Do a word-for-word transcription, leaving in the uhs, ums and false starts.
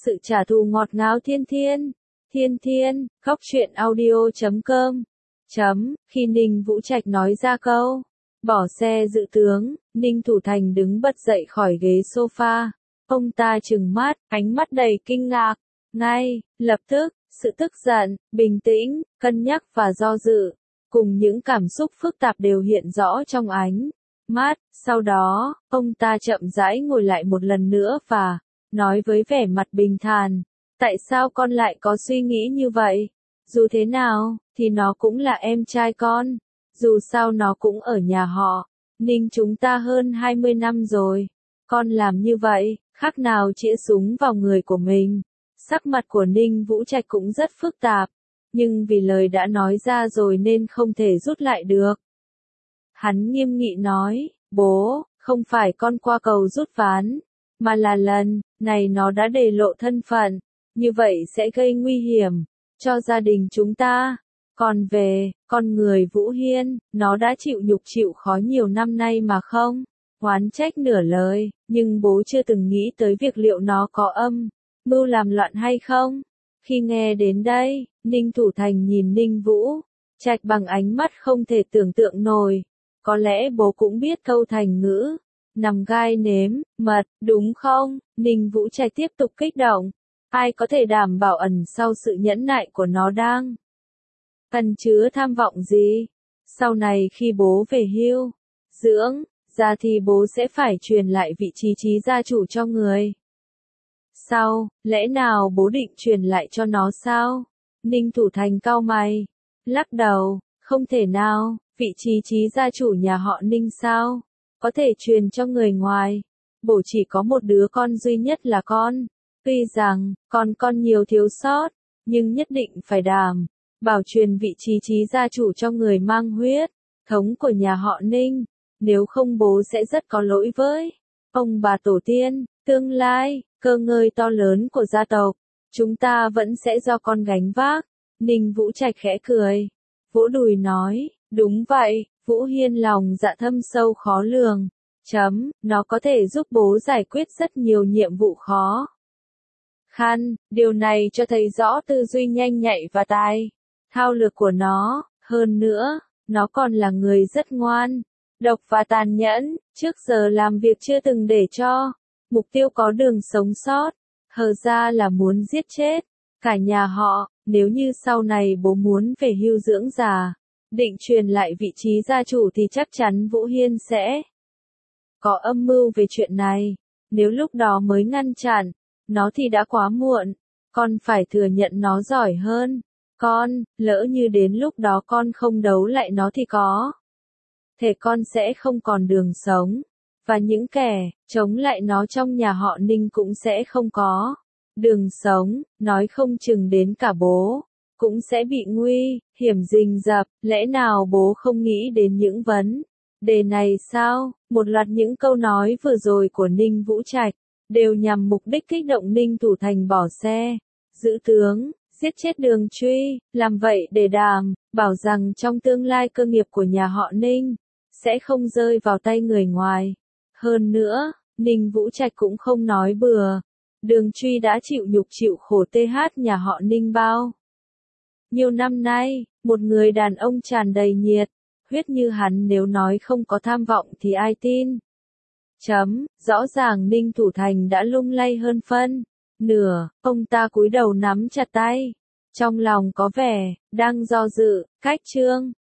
sự trả thù ngọt ngào thiên thiên. Thiên thiên, khóc chuyện audio chấm com. Chấm, khi Ninh Vũ Trạch nói ra câu, bỏ xe dự tướng, Ninh Thủ Thành đứng bật dậy khỏi ghế sofa. Ông ta trừng mắt, ánh mắt đầy kinh ngạc. Ngay, lập tức, sự tức giận, bình tĩnh, cân nhắc và do dự, cùng những cảm xúc phức tạp đều hiện rõ trong ánh mắt. Sau đó, ông ta chậm rãi ngồi lại một lần nữa và nói với vẻ mặt bình thản, tại sao con lại có suy nghĩ như vậy? Dù thế nào, thì nó cũng là em trai con. Dù sao nó cũng ở nhà họ Ninh chúng ta hơn hai mươi năm rồi. Con làm như vậy, khác nào chĩa súng vào người của mình. Sắc mặt của Ninh Vũ Trạch cũng rất phức tạp, nhưng vì lời đã nói ra rồi nên không thể rút lại được. Hắn nghiêm nghị nói, bố, không phải con qua cầu rút ván, mà là lần này nó đã để lộ thân phận, như vậy sẽ gây nguy hiểm cho gia đình chúng ta. Còn về con người Vũ Hiên, nó đã chịu nhục chịu khó nhiều năm nay mà không oán trách nửa lời, nhưng bố chưa từng nghĩ tới việc liệu nó có âm mưu làm loạn hay không. Khi nghe đến đây, Ninh Thủ Thành nhìn Ninh Vũ Trạch bằng ánh mắt không thể tưởng tượng nổi. Có lẽ bố cũng biết câu thành ngữ nằm gai nếm mật, đúng không? Ninh Vũ Trạch tiếp tục kích động. Ai có thể đảm bảo ẩn sau sự nhẫn nại của nó đang ẩn chứa tham vọng gì? Sau này khi bố về hưu dưỡng ra thì bố sẽ phải truyền lại vị trí trí gia chủ cho người sau, lẽ nào bố định truyền lại cho nó sao? Ninh Thủ Thành cau mày, lắc đầu, không thể nào, vị trí trí gia chủ nhà họ Ninh sao có thể truyền cho người ngoài? Bố chỉ có một đứa con duy nhất là con. Tuy rằng, con con nhiều thiếu sót, nhưng nhất định phải đảm bảo truyền vị trí trí gia chủ cho người mang huyết thống của nhà họ Ninh. Nếu không bố sẽ rất có lỗi với ông bà tổ tiên. Tương lai, cơ ngơi to lớn của gia tộc, chúng ta vẫn sẽ do con gánh vác. Ninh Vũ Trạch khẽ cười, vỗ đùi nói, đúng vậy, Vũ Hiên lòng dạ thâm sâu khó lường. Chấm, nó có thể giúp bố giải quyết rất nhiều nhiệm vụ khó khăn, điều này cho thấy rõ tư duy nhanh nhạy và tài thao lược của nó. Hơn nữa, nó còn là người rất ngoan, độc và tàn nhẫn, trước giờ làm việc chưa từng để cho mục tiêu có đường sống sót, hờ ra là muốn giết chết cả nhà họ. Nếu như sau này bố muốn về hưu dưỡng già, định truyền lại vị trí gia chủ thì chắc chắn Vũ Hiên sẽ có âm mưu về chuyện này. Nếu lúc đó mới ngăn chặn nó thì đã quá muộn. Con phải thừa nhận nó giỏi hơn con, lỡ như đến lúc đó con không đấu lại nó thì có thể con sẽ không còn đường sống, và những kẻ chống lại nó trong nhà họ Ninh cũng sẽ không có đường sống. Nói không chừng đến cả bố cũng sẽ bị nguy hiểm rình rập. Lẽ nào bố không nghĩ đến những vấn đề này sao? Một loạt những câu nói vừa rồi của Ninh Vũ Trạch đều nhằm mục đích kích động Ninh Thủ Thành bỏ xe giữ tướng, giết chết Đường Truy, làm vậy để đảm bảo rằng trong tương lai cơ nghiệp của nhà họ Ninh sẽ không rơi vào tay người ngoài. Hơn nữa, Ninh Vũ Trạch cũng không nói bừa. Đường Truy đã chịu nhục chịu khổ th nhà họ Ninh bao nhiều năm nay, một người đàn ông tràn đầy nhiệt huyết như hắn nếu nói không có tham vọng thì ai tin? Chấm, rõ ràng Ninh Thủ Thành đã lung lay hơn phân nửa. Ông ta cúi đầu nắm chặt tay, trong lòng có vẻ đang do dự. Cách chương